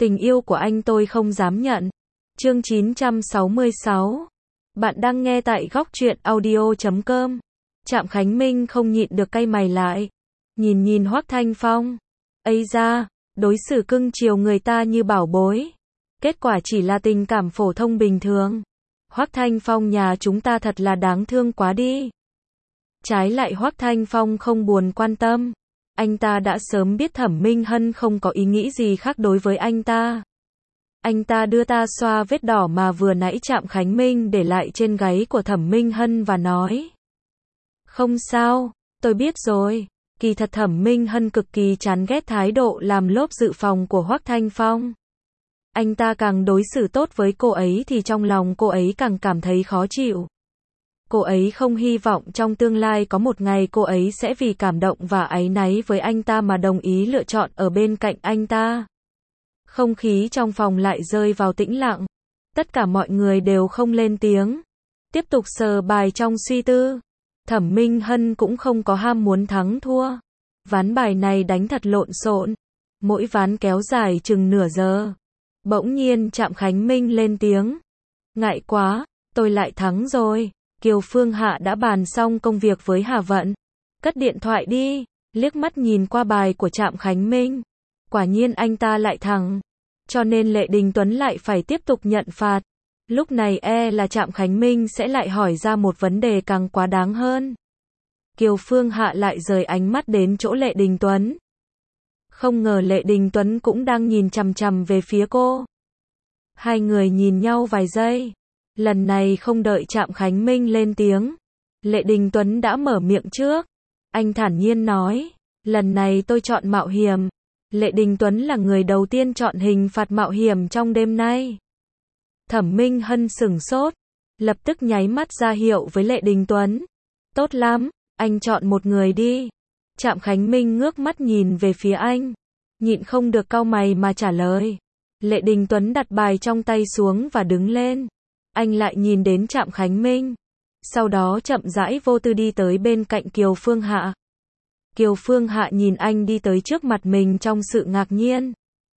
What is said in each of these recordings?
Tình yêu của anh tôi không dám nhận. Chương 966. Bạn đang nghe tại góc truyện audio.com. Trạm Khánh Minh không nhịn được cay mày lại. Nhìn Hoắc Thanh Phong. Ây da, đối xử cưng chiều người ta như bảo bối. Kết quả chỉ là tình cảm phổ thông bình thường. Hoắc Thanh Phong nhà chúng ta thật là đáng thương quá đi. Trái lại Hoắc Thanh Phong không buồn quan tâm. Anh ta đã sớm biết Thẩm Minh Hân không có ý nghĩ gì khác đối với anh ta. Anh ta đưa ta xoa vết đỏ mà vừa nãy Trạm Khánh Minh để lại trên gáy của Thẩm Minh Hân và nói. Không sao, tôi biết rồi. Kỳ thật Thẩm Minh Hân cực kỳ chán ghét thái độ làm lốp dự phòng của Hoắc Thanh Phong. Anh ta càng đối xử tốt với cô ấy thì trong lòng cô ấy càng cảm thấy khó chịu. Cô ấy không hy vọng trong tương lai có một ngày cô ấy sẽ vì cảm động và áy náy với anh ta mà đồng ý lựa chọn ở bên cạnh anh ta. Không khí trong phòng lại rơi vào tĩnh lặng. Tất cả mọi người đều không lên tiếng. Tiếp tục sờ bài trong suy tư. Thẩm Minh Hân cũng không có ham muốn thắng thua. Ván bài này đánh thật lộn xộn. Mỗi ván kéo dài chừng nửa giờ. Bỗng nhiên Trạm Khánh Minh lên tiếng. Ngại quá, tôi lại thắng rồi. Kiều Phương Hạ đã bàn xong công việc với Hà Vận. Cất điện thoại đi, liếc mắt nhìn qua bài của Trạm Khánh Minh. Quả nhiên anh ta lại thắng. Cho nên Lệ Đình Tuấn lại phải tiếp tục nhận phạt. Lúc này là Trạm Khánh Minh sẽ lại hỏi ra một vấn đề càng quá đáng hơn. Kiều Phương Hạ lại rời ánh mắt đến chỗ Lệ Đình Tuấn. Không ngờ Lệ Đình Tuấn cũng đang nhìn chằm chằm về phía cô. Hai người nhìn nhau vài giây. Lần này không đợi Trạm Khánh Minh lên tiếng. Lệ Đình Tuấn đã mở miệng trước. Anh thản nhiên nói. Lần này tôi chọn mạo hiểm. Lệ Đình Tuấn là người đầu tiên chọn hình phạt mạo hiểm trong đêm nay. Thẩm Minh Hân sửng sốt. Lập tức nháy mắt ra hiệu với Lệ Đình Tuấn. Tốt lắm, anh chọn một người đi. Trạm Khánh Minh ngước mắt nhìn về phía anh. Nhịn không được cau mày mà trả lời. Lệ Đình Tuấn đặt bài trong tay xuống và đứng lên. Anh lại nhìn đến Trạm Khánh Minh. Sau đó chậm rãi vô tư đi tới bên cạnh Kiều Phương Hạ. Kiều Phương Hạ nhìn anh đi tới trước mặt mình trong sự ngạc nhiên.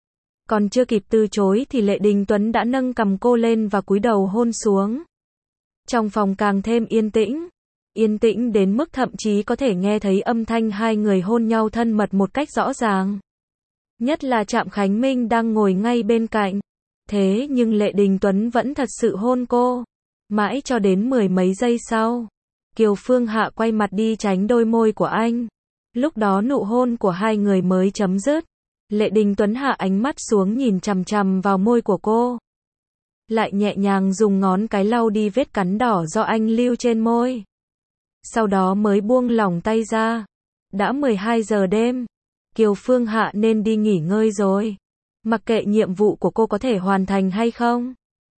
Còn chưa kịp từ chối thì Lệ Đình Tuấn đã nâng cằm cô lên và cúi đầu hôn xuống. Trong phòng càng thêm yên tĩnh. Yên tĩnh đến mức thậm chí có thể nghe thấy âm thanh hai người hôn nhau thân mật một cách rõ ràng. Nhất là Trạm Khánh Minh đang ngồi ngay bên cạnh. Thế nhưng Lệ Đình Tuấn vẫn thật sự hôn cô. Mãi cho đến mười mấy giây sau. Kiều Phương Hạ quay mặt đi tránh đôi môi của anh. Lúc đó nụ hôn của hai người mới chấm dứt. Lệ Đình Tuấn hạ ánh mắt xuống nhìn chằm chằm vào môi của cô. Lại nhẹ nhàng dùng ngón cái lau đi vết cắn đỏ do anh lưu trên môi. Sau đó mới buông lỏng tay ra. Đã 12 giờ đêm. Kiều Phương Hạ nên đi nghỉ ngơi rồi. Mặc kệ nhiệm vụ của cô có thể hoàn thành hay không.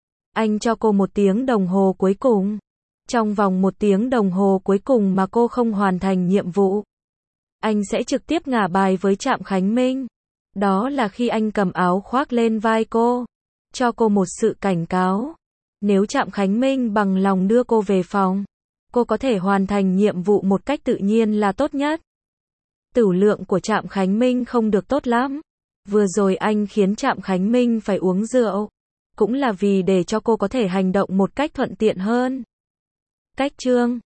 Anh cho cô 1 tiếng đồng hồ cuối cùng. Trong vòng 1 tiếng đồng hồ cuối cùng mà cô không hoàn thành nhiệm vụ. Anh sẽ trực tiếp ngả bài với Trạm Khánh Minh. Đó là khi anh cầm áo khoác lên vai cô. Cho cô một sự cảnh cáo. Nếu Trạm Khánh Minh bằng lòng đưa cô về phòng. Cô có thể hoàn thành nhiệm vụ một cách tự nhiên là tốt nhất. Tửu lượng của Trạm Khánh Minh không được tốt lắm. Vừa rồi anh khiến Trạm Khánh Minh phải uống rượu. Cũng là vì để cho cô có thể hành động một cách thuận tiện hơn. Cách chương